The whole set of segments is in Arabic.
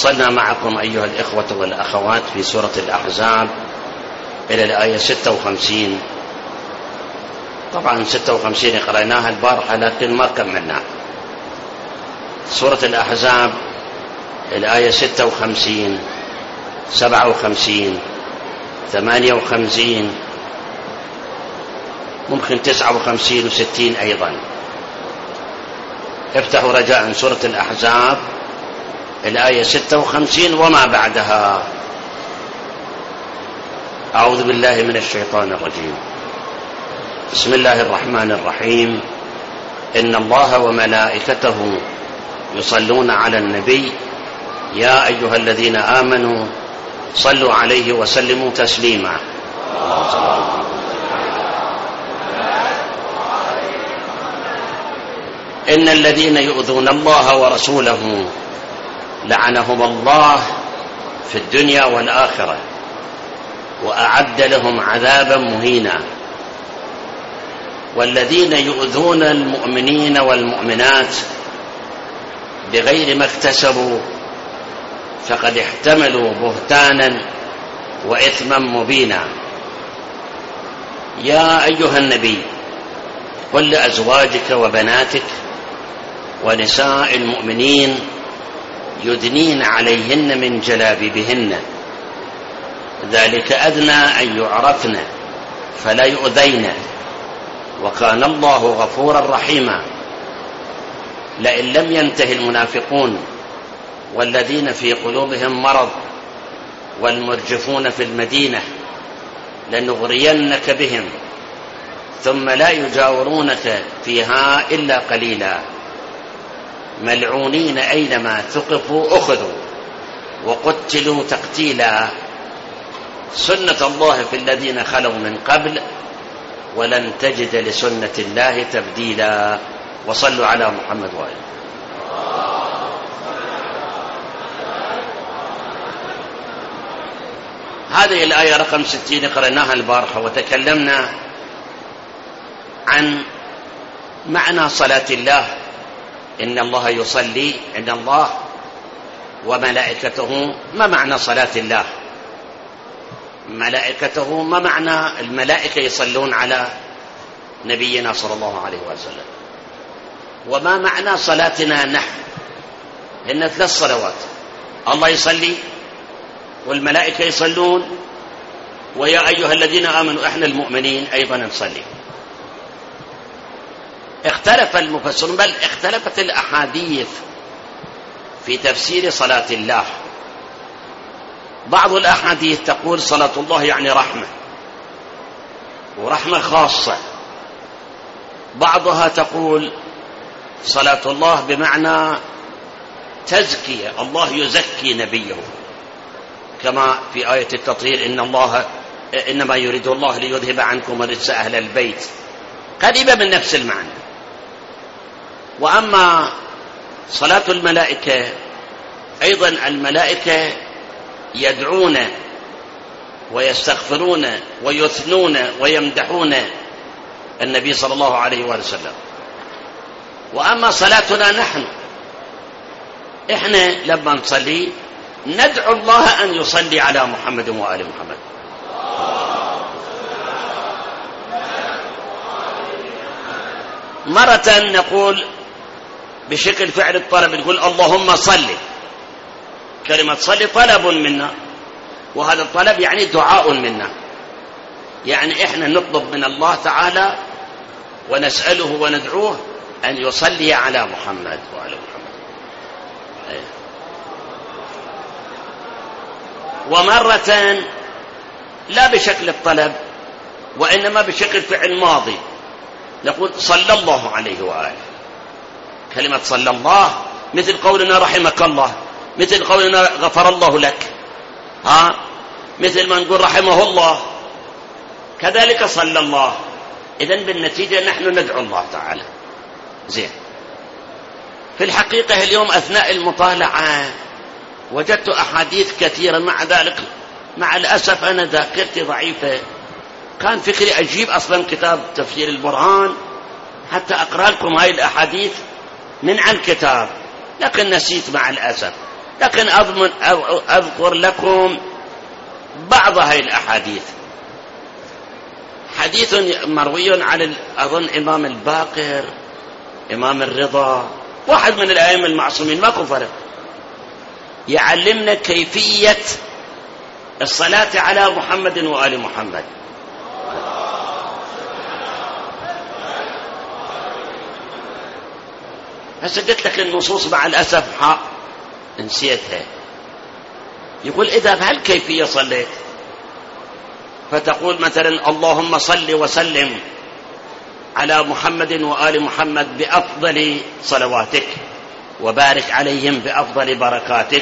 وصلنا معكم أيها الإخوة والأخوات في سورة الأحزاب إلى الآية 56. طبعا 56 قرأناها البارحة لكن ما كملناها. سورة الأحزاب الآية 56 57 58 ممكن 59 و60 أيضا. افتحوا رجاء سورة الأحزاب الآية 56 وما بعدها. أعوذ بالله من الشيطان الرجيم. بسم الله الرحمن الرحيم. إن الله وملائكته يصلون على النبي يا أيها الذين آمنوا صلوا عليه وسلموا تسليما. إن الذين يؤذون الله ورسوله لعنهم الله في الدنيا والآخرة وأعد لهم عذابا مهينا. والذين يؤذون المؤمنين والمؤمنات بغير ما اكتسبوا فقد احتملوا بهتانا وإثما مبينا. يا أيها النبي قل لأزواجك وبناتك ونساء المؤمنين يدنين عليهن من جلابيبهن ذلك أدنى أن يعرفن فلا يؤذين وكان الله غفورا رحيما. لئن لم ينته المنافقون والذين في قلوبهم مرض والمرجفون في المدينة لنغرينك بهم ثم لا يجاورونك فيها إلا قليلا ملعونين أينما ثقفوا أخذوا وقتلوا تقتيلا. سنة الله في الذين خلوا من قبل ولن تجد لسنة الله تبديلا. وصلوا على محمد وآله. هذه الآية رقم 60 قرأناها البارحة وتكلمنا عن معنى صلاة الله. إن الله يصلي، إن الله وملائكته. ما معنى صلاة الله؟ ملائكته ما معنى الملائكة يصلون على نبينا صلى الله عليه وسلم؟ وما معنى صلاتنا نحن؟ إن 3 صلوات، الله يصلي والملائكة يصلون ويا أيها الذين آمنوا إحنا المؤمنين أيضا نصلي. اختلف المفسرون بل اختلفت الأحاديث في تفسير صلاة الله. بعض الأحاديث تقول صلاة الله يعني رحمة ورحمة خاصة. بعضها تقول صلاة الله بمعنى تزكية، الله يزكي نبيه كما في آية التطهير إن الله إنما يريد الله ليذهب عنكم الرجس أهل البيت، قريبة من نفس المعنى. وأما صلاة الملائكة أيضا الملائكة يدعون ويستغفرون ويثنون ويمدحون النبي صلى الله عليه وسلم. وأما صلاتنا نحن، إحنا لما نصلي ندعو الله أن يصلي على محمد وآل محمد. مرة نقول بشكل فعل الطلب، نقول اللهم صل. كلمة صل طلب منا، وهذا الطلب يعني دعاء منا، يعني إحنا نطلب من الله تعالى ونسأله وندعوه أن يصلي على محمد وعلى محمد. ومرة لا بشكل الطلب وإنما بشكل فعل ماضي، نقول صلى الله عليه وآله. كلمة صلى الله مثل قولنا رحمك الله، مثل قولنا غفر الله لك، مثل ما نقول رحمه الله، كذلك صلى الله. إذن بالنتيجة نحن ندعو الله تعالى. زين. في الحقيقة اليوم أثناء المطالعة وجدت أحاديث كثيرة، مع ذلك مع الأسف أنا ذاكرتي ضعيفة، كان فكري أجيب أصلا كتاب تفسير البرهان حتى أقرأ لكم هاي الأحاديث من عن كتاب، لكن نسيت مع الأسف. لكن أذكر لكم بعض هذه الأحاديث. حديث مروي عن أظن إمام الباقر، إمام الرضا، واحد من الأئمة المعصومين، ماكو فرق، يعلمنا كيفية الصلاة على محمد وآل محمد. هسه قلت لك النصوص مع الأسف نسيتها. يقول إذا بهالكيفية صليت، فتقول مثلا اللهم صل وسلم على محمد وآل محمد بأفضل صلواتك، وبارك عليهم بأفضل بركاتك،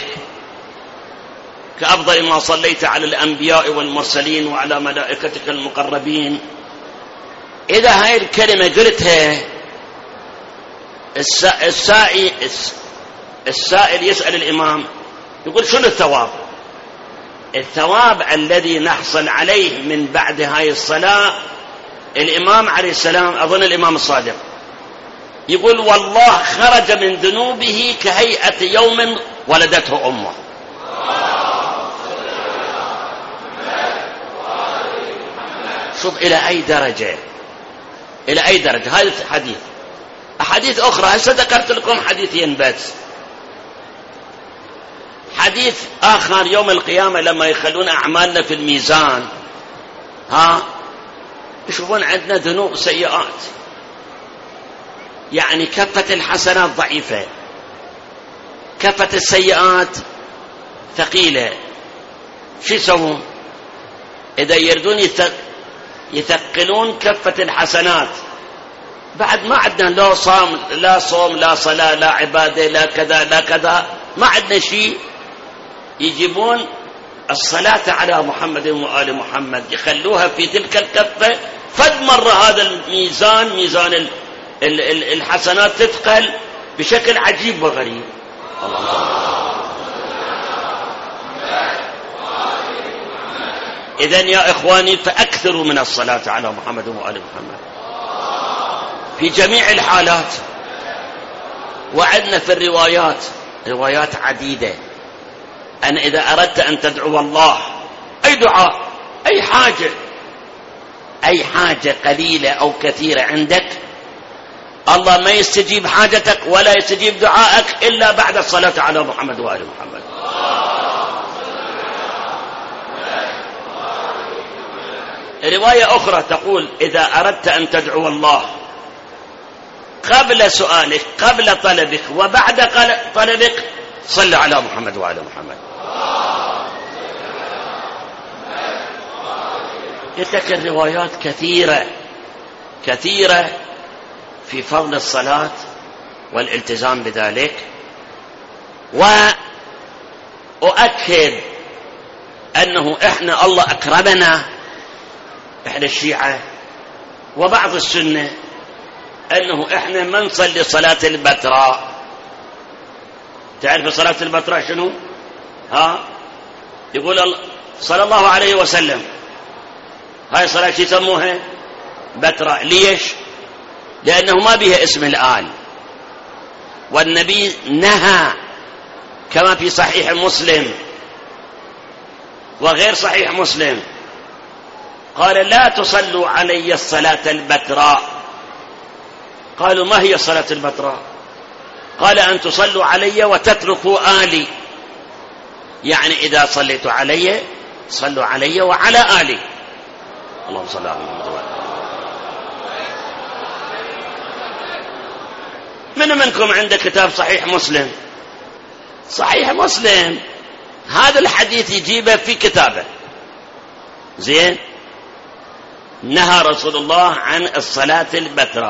كأفضل ما صليت على الأنبياء والمرسلين وعلى ملائكتك المقربين. إذا هاي الكلمة قلتها، السائل يسأل الإمام يقول شنو الثواب؟ الثواب الذي نحصل عليه من بعد هاي الصلاة، الإمام عليه السلام، أظن الإمام الصادق، يقول والله خرج من ذنوبه كهيئة يوم ولدته أمه. شوف إلى أي درجة، إلى أي درجة. هذا حديث. أحاديث أخرى هسه ذكرت لكم حديثين بس. حديث آخر يوم القيامة لما يخلون أعمالنا في الميزان، يشوفون عندنا ذنوب سيئات، يعني كفة الحسنات ضعيفة، كفة السيئات ثقيلة. شو يسوون؟ إذا يردون يثقلون كفة الحسنات، بعد ما عندنا لا صوم لا صلاة لا عبادة لا كذا لا كذا، ما عندنا شيء، يجيبون الصلاة على محمد وآل محمد يخلوها في تلك الكفة، فد مرة هذا الميزان، ميزان الحسنات، تثقل بشكل عجيب وغريب. إذن يا إخواني فأكثروا من الصلاة على محمد وآل محمد في جميع الحالات. وعدنا في الروايات روايات عديدة أن إذا أردت أن تدعو الله أي دعاء، أي حاجة قليلة أو كثيرة عندك، الله ما يستجيب حاجتك ولا يستجيب دعائك إلا بعد الصلاة على محمد وآل محمد. رواية أخرى تقول إذا أردت أن تدعو الله قبل سؤالك، قبل طلبك، وبعد طلبك، صل على محمد وعلى محمد. قلت لك الروايات كثيرة في فضل الصلاة والالتزام بذلك. وأؤكد أنه إحنا الله أكرمنا، إحنا الشيعة وبعض السنة، أنه إحنا ما نصلي صلاة البتراء. تعرف صلاة البتراء شنو؟ يقول صلى الله عليه وسلم هاي صلاة يسموها بتراء. ليش؟ لأنه ما بها اسم الآل، والنبي نهى كما في صحيح مسلم وغير صحيح مسلم، قال لا تصلوا علي الصلاة البتراء. قالوا ما هي الصلاة البتراء؟ قال أن تصلوا علي وتتركوا آلي، يعني إذا صليتوا علي صلوا علي وعلى آلي. اللهم صل على محمد. من منكم عنده كتاب صحيح مسلم؟ صحيح مسلم هذا الحديث يجيبه في كتابه، زين، نهى رسول الله عن الصلاة البتراء.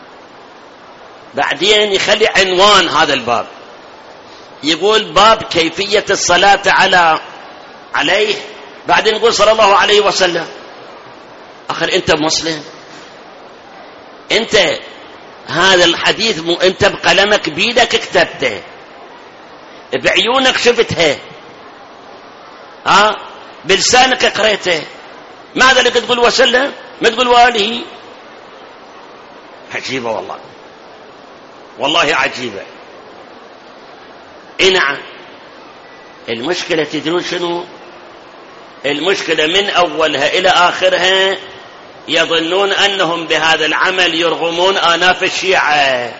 بعدين يخلي عنوان هذا الباب، يقول باب كيفية الصلاة عليه، بعدين يقول صلى الله عليه وسلم. آخر أنت مسلم، أنت هذا الحديث أنت بقلمك بيدك كتبته، بعيونك شفتها، بلسانك قريته، ماذا لك تقول وسلم ما تقول واله؟ عجيبة والله عجيبة. نعم المشكلة تدرون شنو؟ المشكلة من أولها إلى آخرها يظنون أنهم بهذا العمل يرغمون آناف الشيعة.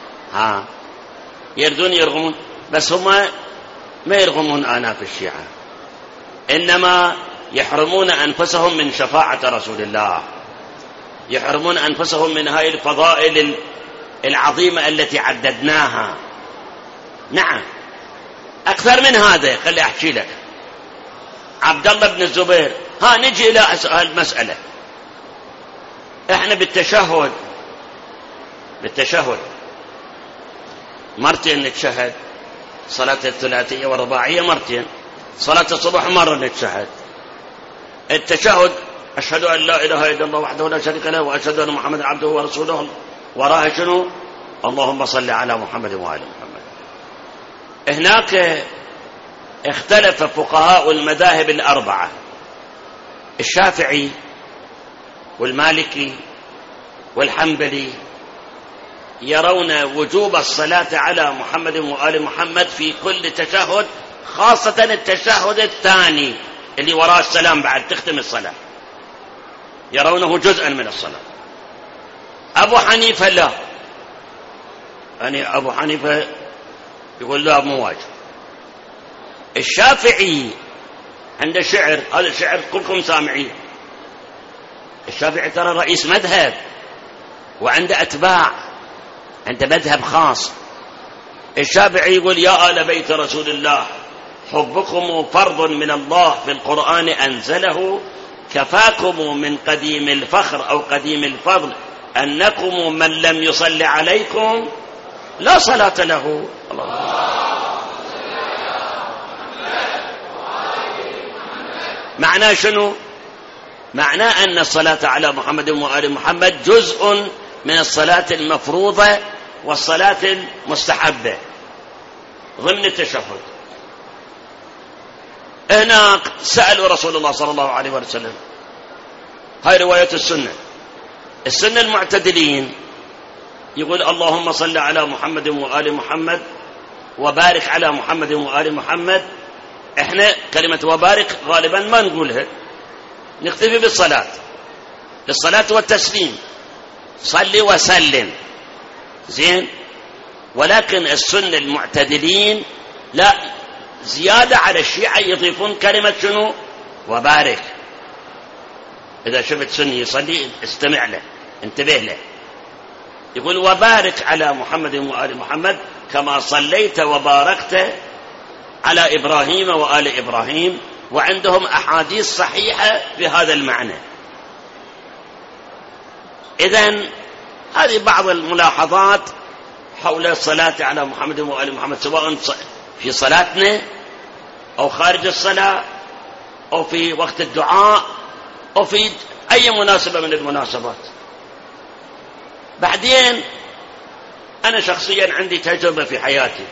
يردون يرغمون، بس هم ما يرغمون آناف الشيعة، إنما يحرمون أنفسهم من شفاعة رسول الله، يحرمون أنفسهم من هاي الفضائل العظيمة التي عددناها. نعم، أكثر من هذا. خلي أحكي لك. عبد الله بن الزبير، نجي إلى المسألة. إحنا بالتشهد مرتين نتشهد، صلاة الثلاثية والرباعية مرتين، صلاة الصبح مرة نتشهد. التشهد أشهد أن لا إله إلا الله وحده لا شريك له وأشهد أن محمد عبده ورسوله، وراء شنو؟ اللهم صل على محمد وآل محمد. هناك اختلف فقهاء المذاهب الأربعة، الشافعي والمالكي والحنبلي، يرون وجوب الصلاة على محمد وآل محمد في كل تشهد، خاصة التشهد الثاني اللي وراء السلام بعد تختم الصلاة، يرونه جزءا من الصلاة. أبو حنيفة لا، يعني أبو حنيفة يقول لا مو واجب. الشافعي عنده شعر، هذا الشعر كلكم سامعين. الشافعي ترى رئيس مذهب وعنده أتباع، عنده مذهب خاص. الشافعي يقول يا آل بيت رسول الله حبكم فرض من الله في القرآن أنزله، كفاكم من قديم الفخر أو قديم الفضل أنكم من لم يصل عليكم لا صلاة له. معناه شنو؟ معناه أن الصلاة على محمد وآل محمد جزء من الصلاة المفروضة والصلاة المستحبة ضمن التشهد. هناك سألوا رسول الله صلى الله عليه وسلم، هاي رواية السنة المعتدلين، يقول اللهم صل على محمد وآل محمد وبارك على محمد وآل محمد. احنا كلمة وبارك غالبا ما نقولها، نكتفي بالصلاة والتسليم، صلي وسلم، زين. ولكن السنة المعتدلين لا، زيادة على الشيعة يضيفون كلمة شنو؟ وبارك. إذا شفت سني يصلي استمع له، انتبه له، يقول وبارك على محمد وآل محمد كما صليت وباركت على إبراهيم وآل إبراهيم. وعندهم أحاديث صحيحة بهذا المعنى. إذن هذه بعض الملاحظات حول الصلاة على محمد وآل محمد، سواء في صلاتنا أو خارج الصلاة أو في وقت الدعاء أو في أي مناسبة من المناسبات. بعدين أنا شخصيا عندي تجربة في حياتي.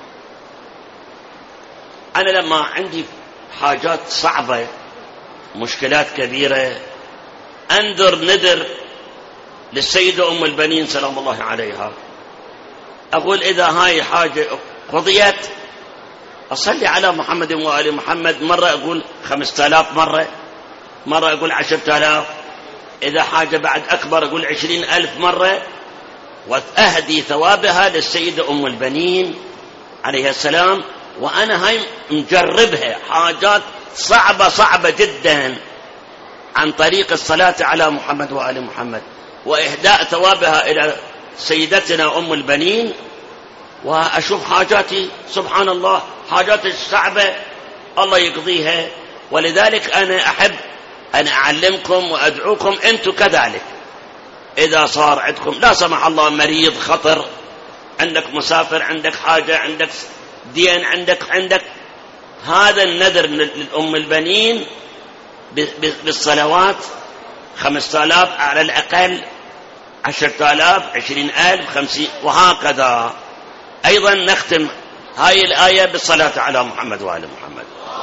أنا لما عندي حاجات صعبة، مشكلات كبيرة، ندر للسيدة أم البنين سلام الله عليها، أقول إذا هاي حاجة قضيت أصلي على محمد وآل محمد. مرة أقول 5000 مرة أقول 10,000. إذا حاجة بعد أكبر أقول 20,000 مرة، وأهدي ثوابها للسيدة أم البنين عليها السلام. وأنا هاي مجربها، حاجات صعبة جدا، عن طريق الصلاة على محمد وآل محمد وإهداء ثوابها إلى سيدتنا أم البنين. وأشوف حاجاتي سبحان الله، حاجاتي الصعبة الله يقضيها. ولذلك أنا أحب أن أعلمكم وأدعوكم أنتم كذلك. إذا صار عندكم لا سمح الله مريض خطر، عندك مسافر، عندك حاجة، عندك دين، عندك هذا النذر للأم البنين بالصلوات 5000 على الأقل، 10,000، 20,000، 50، وهكذا. أيضا نختم هاي الآية بالصلاة على محمد وآل محمد.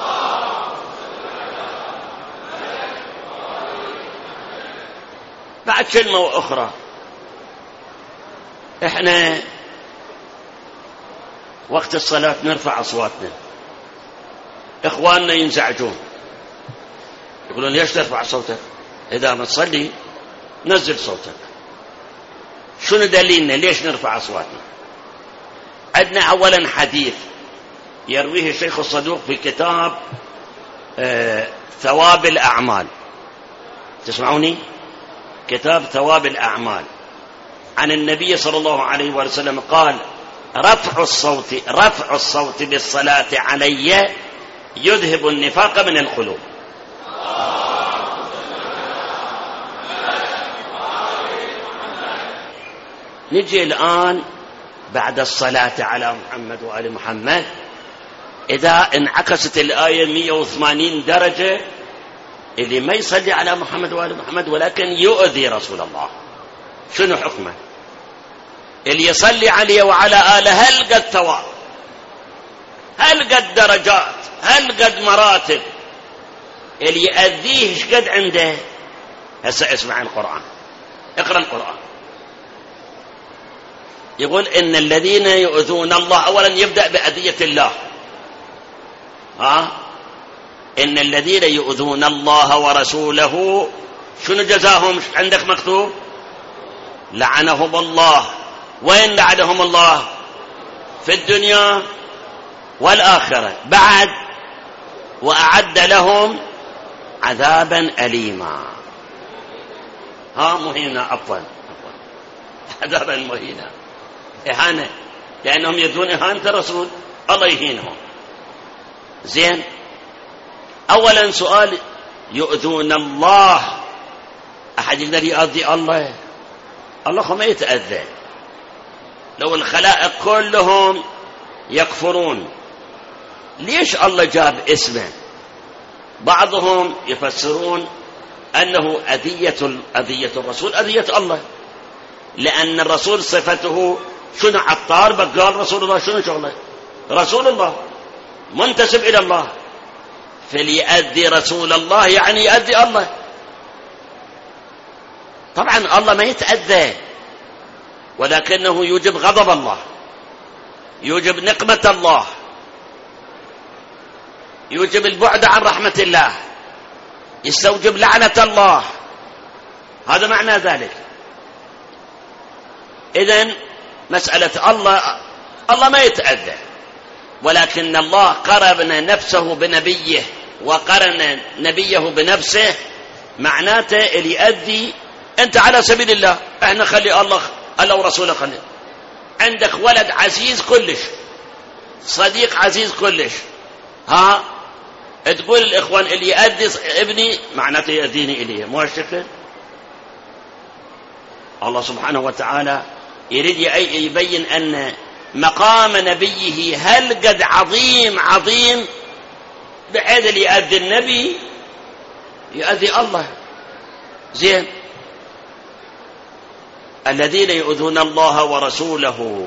بعد كلمة أخرى، إحنا وقت الصلاة نرفع أصواتنا إخواننا ينزعجون، يقولون ليش ترفع صوتك؟ إذا ما تصلي نزل صوتك. شنو دليلنا ليش نرفع أصواتنا؟ عندنا أولا حديث يرويه الشيخ الصدوق في كتاب ثواب الأعمال. تسمعوني؟ كتاب ثواب الأعمال عن النبي صلى الله عليه وسلم قال: رفع الصوت بالصلاة علي يذهب النفاق من القلوب. نجي الآن بعد الصلاة على محمد وآل محمد، إذا انعكست الآية 180 درجة، اللي ما يصلي على محمد وآل محمد ولكن يؤذي رسول الله شنو حكمه؟ اللي يصلي عليه وعلى آله هل قد ثواب، هل قد درجات، هل قد مراتب، اللي يؤذيه ايش قد عنده؟ هسه اسمع القرآن، اقرأ القرآن. يقول إن الذين يؤذون الله، أولا يبدأ بأذية الله. إن الذين يؤذون الله ورسوله شنو جزاهم؟ عندك مكتوب لعنهم الله. وين لعنهم الله؟ في الدنيا والآخرة. بعد وأعد لهم عذابا أليما. مهينا، عفوا عذابا مهينا، إهانة، لأنهم يدون إهانة الرسول، الله يهينهم. زين، أولا سؤال، يؤذون الله، أحد يقدر يؤذي الله؟ الله ما يتأذى. لو الخلائق كلهم يكفرون، ليش الله جاب اسمه؟ بعضهم يفسرون أنه أذية الرسول أذية الله، لأن الرسول صفته شنو؟ عطار، بقال. رسول الله شنو شغله؟ رسول الله منتسب إلى الله، فليؤذي رسول الله يعني يؤذي الله. طبعا الله ما يتأذى، ولكنه يوجب غضب الله، يوجب نقمة الله، يوجب البعد عن رحمة الله، يستوجب لعنة الله. هذا معنى ذلك. إذن مسألة الله ما يتأذى، ولكن الله قرن نفسه بنبيه وقرن نبيه بنفسه، معناته اللي يؤذي أنت على سبيل الله، احنا خلي الله ورسوله خلي. عندك ولد عزيز كلش، صديق عزيز كلش، تقول الإخوان اللي يؤذي ابني معناته يؤذيني إليه، مو هالشكل. الله سبحانه وتعالى يريد يبين أن مقام نبيه هل قد عظيم بحيث اللي يؤذي النبي يؤذي الله. زين، الذين يؤذون الله ورسوله،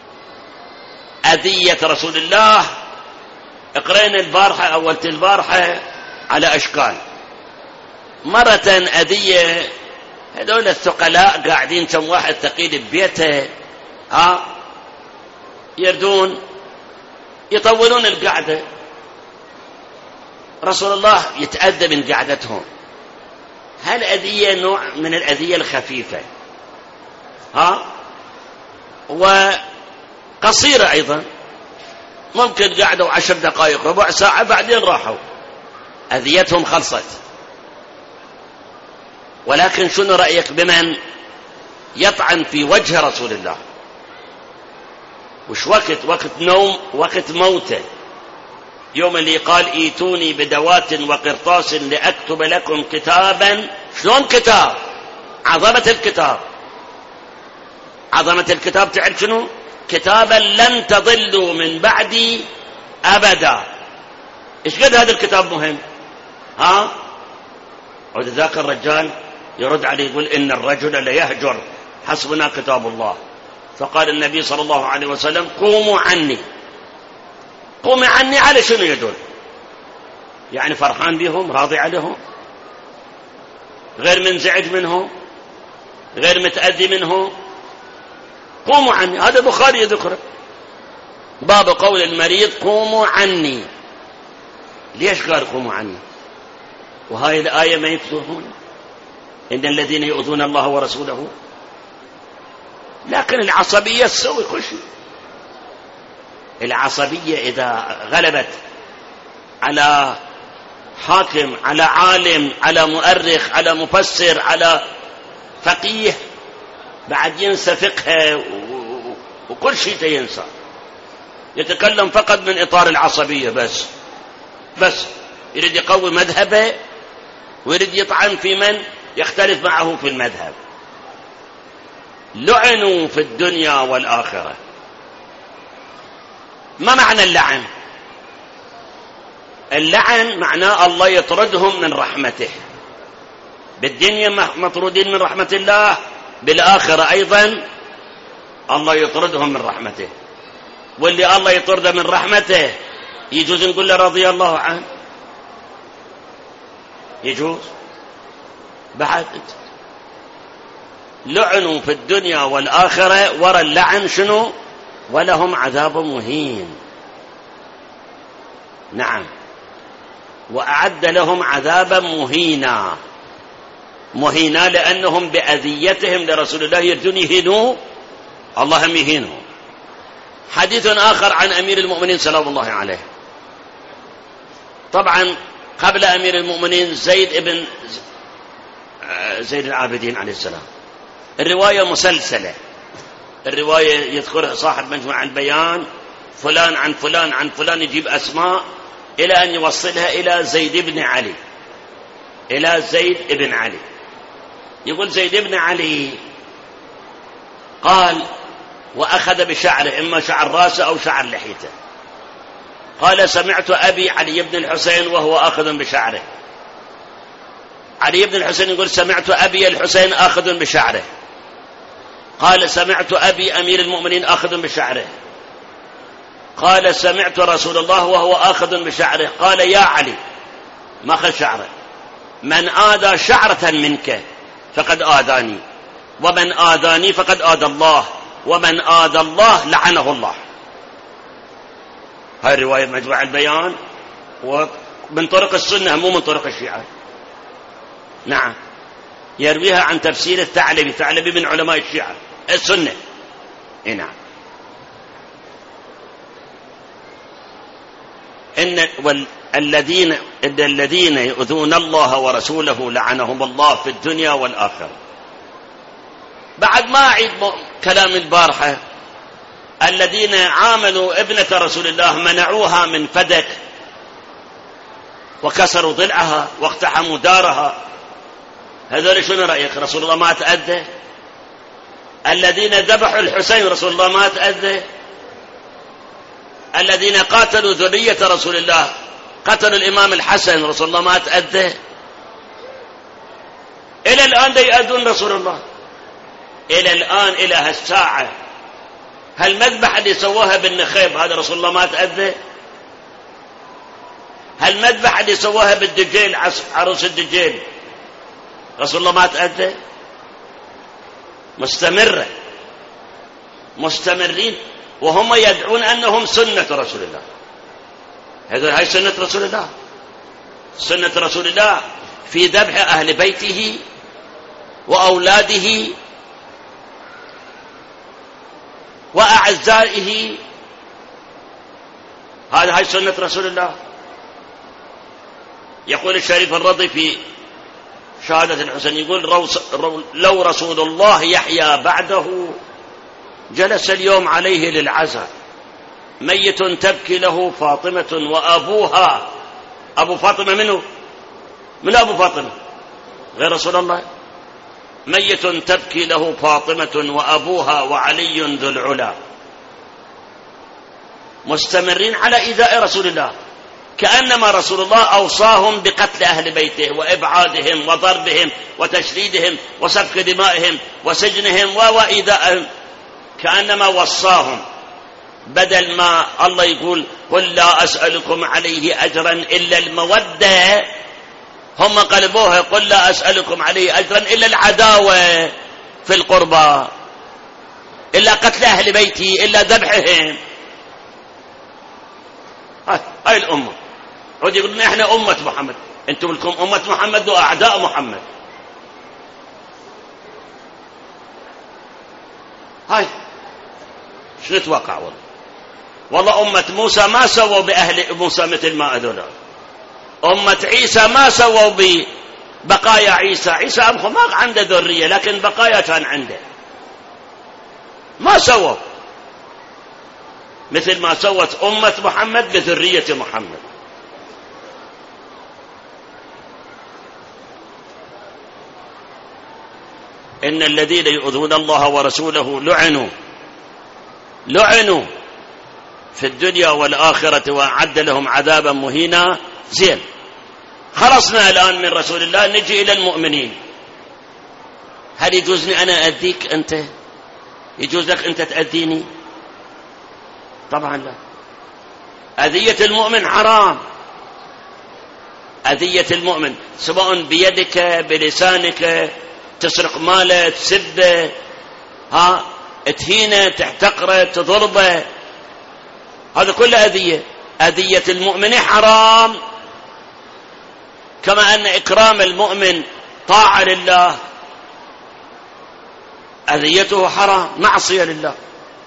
أذية رسول الله. اقرأنا البارحة أولة البارحة على أشكال. مرة أذية هذول الثقلاء قاعدين كم واحد ثقيل ببيته، يردون يطولون القعدة، رسول الله يتأذى من قعدتهم. هل أذية نوع من الأذية الخفيفة، وقصيرة أيضا، ممكن قعدوا 10 دقائق ربع ساعة بعدين راحوا، أذيتهم خلصت. ولكن شنو رأيك بمن يطعن في وجه رسول الله؟ وش وقت نوم، وقت موته، يوم اللي قال ايتوني بدوات وقرطاس لأكتب لكم كتابا. شلون كتاب؟ عظمة الكتاب، عظمة الكتاب. تعرف شنو؟ كتابا لن تضلوا من بعدي أبدا. إيش قد هذا الكتاب مهم؟ وذاك الرجال يرد عليه يقول إن الرجل ليهجر حسبنا كتاب الله. فقال النبي صلى الله عليه وسلم قوموا عني. قوموا عني على شنو يدل؟ يعني فرحان بهم، راضي عليهم، غير منزعج منهم، غير متأذي منهم. قوموا عني، هذا البخاري يذكره، باب قول المريض قوموا عني. ليش قال قوموا عني؟ وهاي الآية ما يفتوحون إن الذين يؤذون الله ورسوله. لكن العصبية تسوي كل شيء. العصبية إذا غلبت على حاكم، على عالم، على مؤرخ، على مفسر، على فقيه، بعد ينسى فقهه وكل شيء ينسى، يتكلم فقط من إطار العصبية بس يريد يقوي مذهبه ويريد يطعن في من يختلف معه في المذهب. لعنوا في الدنيا والآخرة. ما معنى اللعن؟ اللعن معناه الله يطردهم من رحمته، بالدنيا مطرودين من رحمة الله، بالآخرة أيضا الله يطردهم من رحمته. واللي الله يطرده من رحمته يجوز نقول له رضي الله عنه؟ يجوز؟ بعد لعنوا في الدنيا والآخرة، ورى اللعن شنو؟ ولهم عذاب مهين. نعم، وأعد لهم عذابا مهينا. مهينا لأنهم بأذيتهم لرسول الله يريدون يهينوه، الله هم يهينهم. حديث آخر عن أمير المؤمنين سلام الله عليه. طبعا قبل أمير المؤمنين زيد العابدين عليه السلام. الرواية مسلسلة، الرواية يذكرها صاحب مجمع البيان، فلان عن فلان عن فلان، يجيب أسماء إلى أن يوصلها إلى زيد بن علي، إلى زيد بن علي. يقول زيد بن علي قال وأخذ بشعره، إما شعر راسه أو شعر لحيته، قال سمعت أبي علي بن الحسين وهو آخذ بشعره. علي بن الحسين يقول سمعت أبي الحسين آخذ بشعره. قال سمعت أبي أمير المؤمنين آخذ بشعره. قال سمعت رسول الله وهو آخذ بشعره. قال يا علي، ما أخذ شعره، من آذى شعرة منك فقد آذاني، ومن آذاني فقد آذى الله، ومن آذى الله لعنه الله. هاي الرواية مجمع البيان، ومن طرق السنة مو من طرق الشيعة. نعم، يرويها عن تفسير الثعلبي من علماء الشيعة السنة. نعم. إن الذين يؤذون الله ورسوله لعنهم الله في الدنيا والآخرة. بعد ما أعيد كلام البارحة، الذين عاملوا ابنة رسول الله منعوها من فدك وكسروا ضلعها واقتحموا دارها، هذول شنو رأيك؟ رسول الله ما تأذى؟ الذين ذبحوا الحسين رسول الله ما تأذى؟ الذين قاتلوا ذرية رسول الله، قتلوا الإمام الحسن رسول الله ما تأذى؟ إلى الآن دا يأذون رسول الله، إلى الآن، إلى هالساعة. هالمذبح اللي سووها بالنخيب هذا رسول الله ما تأذى؟ هالمذبح اللي سووها بالدجيل، عروس الدجيل، رسول الله ما تأذى؟ مستمرين، وهم يدعون أنهم سنة رسول الله. هاي سنة رسول الله، سنة رسول الله في ذبح أهل بيته وأولاده وأعزائه. هاي سنة رسول الله. يقول الشريف الرضي في شهادة الحسين، يقول لو رسول الله يحيى بعده جلس اليوم عليه للعزاء، ميت تبكي له فاطمة وأبوها. أبو فاطمة منه؟ من أبو فاطمة غير رسول الله؟ ميت تبكي له فاطمة وأبوها وعلي ذو العلا. مستمرين على إيذاء رسول الله، كأنما رسول الله أوصاهم بقتل أهل بيته وإبعادهم وضربهم وتشريدهم وسفك دمائهم وسجنهم وإيذائهم، كأنما وصاهم. بدل ما الله يقول قل لا أسألكم عليه أجرا إلا المودة، هم قلبوها قل لا أسألكم عليه أجرا إلا العداوة في القربى، إلا قتل أهل بيتي، إلا ذبحهم. هاي الأمة حد يقولون احنا أمة محمد، انتم لكم أمة محمد وأعداء محمد. هاي شو نتوقع؟ والله أمة موسى ما سووا بأهل موسى مثل ما أذولا، أمة عيسى ما سووا ببقايا عيسى. عيسى أمخو ما عنده ذرية، لكن بقايا كان عنده، ما سووا مثل ما سوت أمة محمد بذرية محمد. إن الذين يؤذون الله ورسوله لعنوا في الدنيا والآخرة وأعد لهم عذابا مهينا. زين، خلصنا الآن من رسول الله، نجي إلى المؤمنين. هل يجوز لي أنا أذيك أنت؟ يجوز لك أنت تأذيني؟ طبعا لا. أذية المؤمن حرام، أذية المؤمن سواء بيدك بلسانك، تسرق ماله، تسبه، تهينه، تحتقره، تضربه، هذا كله أذية. أذية المؤمن حرام، كما أن إكرام المؤمن طاعة لله، أذيته حرام، معصية لله.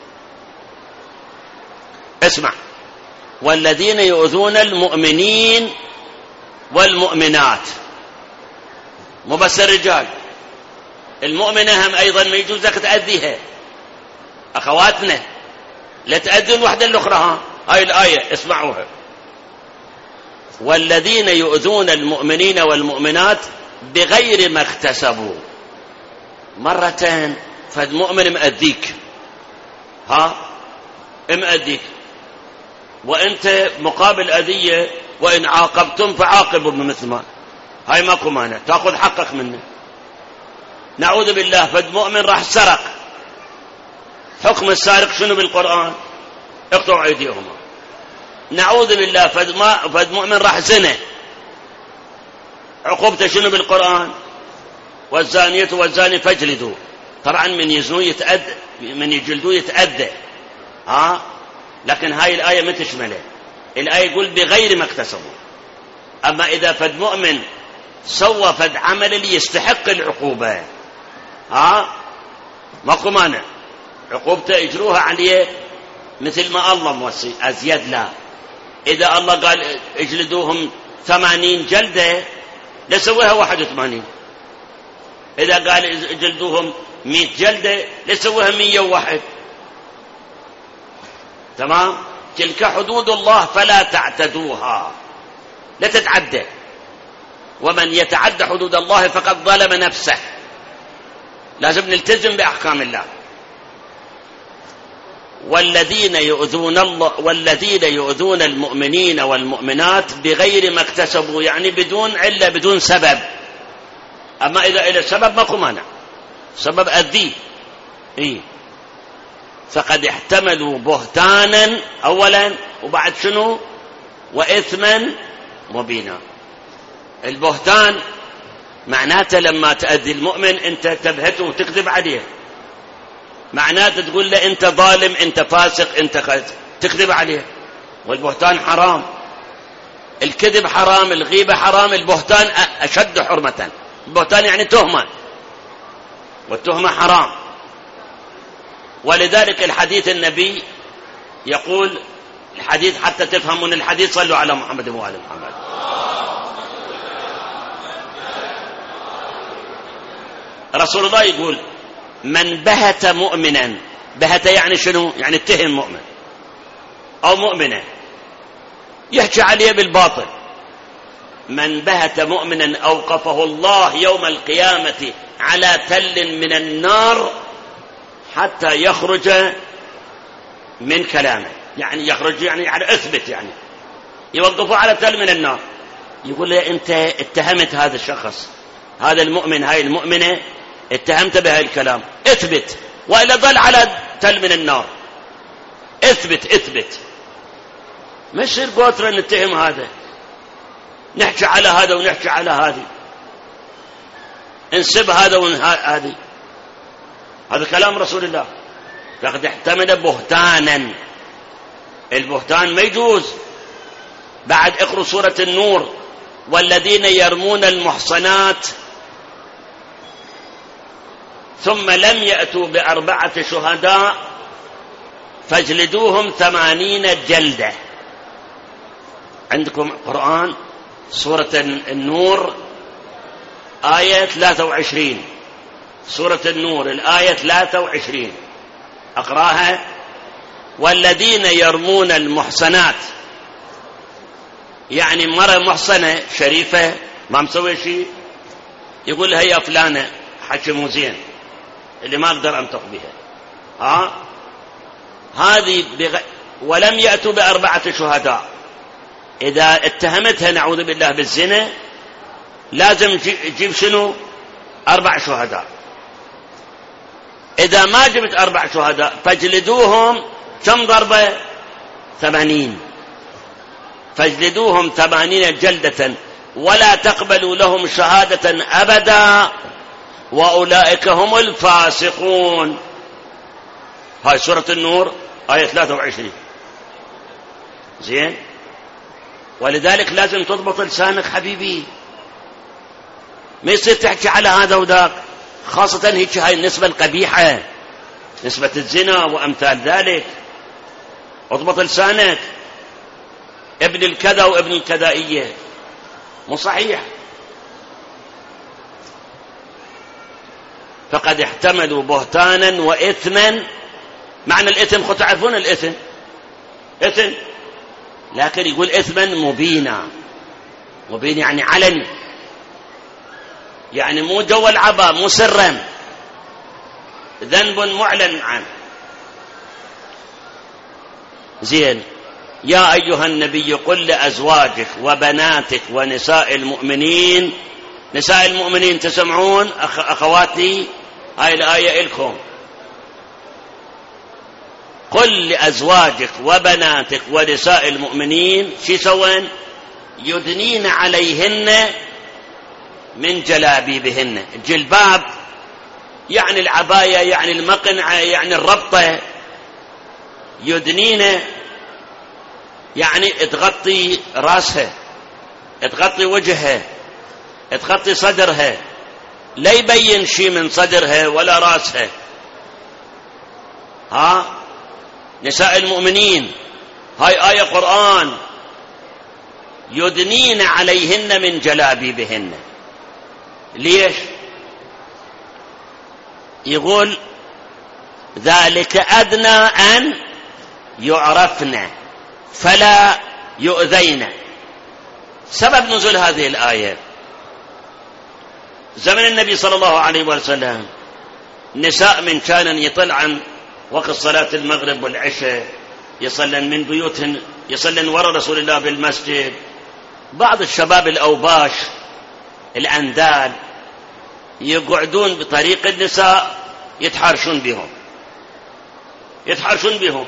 اسمع، والذين يؤذون المؤمنين والمؤمنات، مو بس الرجال، المؤمنة هم أيضا ما يجوز لك تأذيها. أخواتنا لا تأذن واحدة الأخرى. هاي الآية اسمعوها، والذين يؤذون المؤمنين والمؤمنات بغير ما اكتسبوا. مرتين، فالمؤمن مأذيك، مأذيك، وانت مقابل أذية، وإن عاقبتم فعاقبوا بمثل ما، هاي ماكو مانع، تأخذ حقك منه. نعوذ بالله، فالمؤمن راح سرق، حكم السارق شنو بالقرآن؟ اقطعوا أيديهما. نعوذ بالله، فالمؤمن راح زنا، عقوبته شنو بالقرآن؟ والزانية والزاني فاجلدوا. طبعا من يزنوا يتأذى، من يجلدوا يتأذى، لكن هاي الآية ما تشمله. الآية يقول بغير ما اكتسبوا. أما إذا فد مؤمن سوى فد عمل اللي يستحق العقوبة، ماكو مانع، عقوبته يجروها عليه مثل ما الله موصي، أزيد لا. إذا الله قال اجلدوهم 80 جلدة، لسويها 81. إذا قال اجلدوهم 100 جلدة، لسويها 101. تمام؟ تلك حدود الله فلا تعتدوها، لا تتعدى. ومن يتعدى حدود الله فقد ظلم نفسه. لازم نلتزم بأحكام الله. والذين يؤذون المؤمنين والمؤمنات بغير ما اكتسبوا، يعني بدون علة، بدون سبب. أما إذا إلى سبب ماكو مانع، سبب أذيه، فقد احتملوا بهتانا أولا، وبعد شنو؟ وإثما مبينا. البهتان معناته لما تأذي المؤمن أنت تبهته وتكذب عليه، معناته تقول له أنت ظالم، أنت فاسق، أنت تكذب عليه. والبهتان حرام، الكذب حرام، الغيبة حرام، البهتان أشد حرمة. البهتان يعني تهمة، والتهمة حرام. ولذلك الحديث النبي يقول، الحديث حتى تفهمون الحديث، صلوا على محمد وآل محمد. رسول الله يقول من بهت مؤمنا، بهت يعني شنو؟ يعني اتهم مؤمن أو مؤمنة، يحكي عليه بالباطل. من بهت مؤمنا أوقفه الله يوم القيامة على تل من النار حتى يخرج من كلامه، يعني يخرج يعني اثبت، يعني يوقفه على تل من النار. يقول له أنت اتهمت هذا الشخص، هذا المؤمن، هاي المؤمنة، اتهمت بهذا الكلام، اثبت، وإلا ظل على تل من النار. اثبت، ما يصير قوترا نتهم هذا، نحكي على هذا ونحكي على هذه، انسب هذا وهذه. هذا كلام رسول الله. لقد احتمل بهتانا، البهتان ما يجوز، بعد اقروا سورة النور: والذين يرمون المحصنات ثم لم يأتوا ب4 شهداء فاجلدوهم 80 جلدة. عندكم قرآن سورة النور آية 23، سورة النور الآية 23 أقراها: والذين يرمون المحصنات، يعني مرة محصنة شريفة ما مسوي شيء، يقول لها يا فلانة حكي مو زين اللي ما أقدر أنطق بها، هذه ولم يأتوا ب4 شهداء. إذا اتهمتها نعوذ بالله بالزنا لازم تجيب شنو؟ 4 شهداء. إذا ما جبت 4 شهداء فاجلدوهم كم ضربة؟ 80. فاجلدوهم 80 جلدة ولا تقبلوا لهم شهادة أبدا وأولئك هم الفاسقون. هاي سورة النور آية 23. زين؟ ولذلك لازم تضبط لسانك حبيبي، ما يصير تحكي على هذا وذاك، خاصة هيك هاي النسبة القبيحة، نسبة الزنا وأمثال ذلك. اضبط لسانك، ابن الكذا وابن الكذائية مو صحيح. فقد احتملوا بهتانا وإثما. معنى الإثم تعرفون الإثم إثم، لكن يقول إثما مبينا. مبين يعني علني، يعني مو جوا العبا، مو سرا، ذنب معلن عنه. زين. يا أيها النبي قل لأزواجك وبناتك ونساء المؤمنين. نساء المؤمنين تسمعون أخواتي؟ هاي الآية إلكم. قل لأزواجك وبناتك ونساء المؤمنين شي سوين؟ يدنين عليهن من جلابيبهن. الجلباب يعني العباية، يعني المقنعة، يعني الربطة. يدنين يعني تغطي راسها، تغطي وجهها، تغطي صدرها، لا يبين شيء من صدرها ولا راسها. نساء المؤمنين هاي آية قرآن. يدنين عليهن من جلابيبهن. ليش؟ يقول ذلك أدنى أن يعرفن فلا يؤذين. سبب نزول هذه الآية: زمن النبي صلى الله عليه وسلم نساء من كان يطلعن وقت صلاة المغرب والعشاء يصلن من بيوتهن، يصلن وراء رسول الله بالمسجد. بعض الشباب الأوباش الأندال يقعدون بطريق النساء يتحرشون بهم.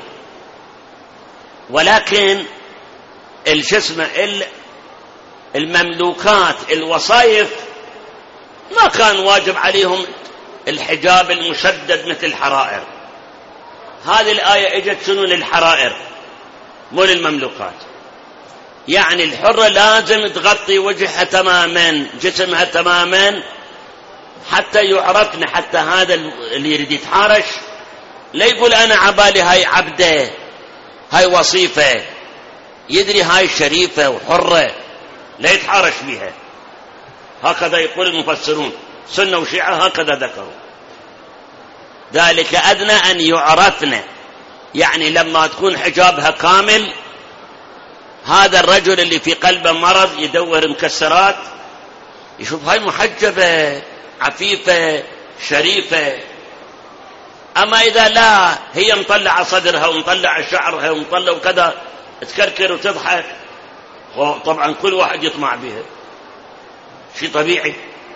ولكن الجسم المملوكات الوصايف ما كان واجب عليهم الحجاب المشدد مثل الحرائر. هذه الآية اجت شنو؟ للحرائر مو للمملوكات. يعني الحرة لازم تغطي وجهها تماما، جسمها تماما، حتى يعرفن، حتى هذا اللي يريد يتحارش لا يقول أنا عبالي هاي عبدة، هاي وصيفة، يدري هاي شريفة وحرة، لا يتحارش بها. هكذا يقول المفسرون، سنة وشيعة هكذا ذكروا. ذلك أدنى أن يعرفن، يعني لما تكون حجابها كامل، هذا الرجل اللي في قلبه مرض يدور مكسرات يشوف هاي محجبة عفيفة شريفة. أما إذا لا، هي مطلعة صدرها ومطلعة شعرها ومطلع وكذا، تكركر وتضحك، طبعا كل واحد يطمع بها، شيء طبيعي.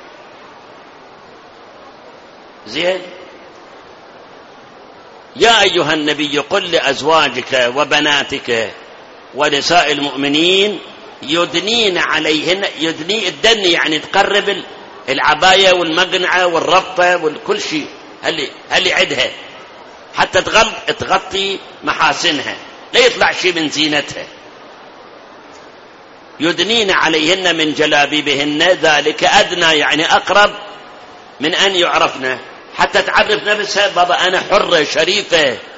زين. يا أيها النبي قل لأزواجك وبناتك ونساء المؤمنين يدنين عليهن. يدني الدن يعني تقرب العباية والمقنعة والربطة والكل شيء، هل عدها حتى تغطي محاسنها، لا يطلع شيء من زينتها. يدنين عليهن من جلابيبهن ذلك أدنى يعني أقرب من أن يعرفن، حتى تعرف نفسها بابا أنا حرة شريفة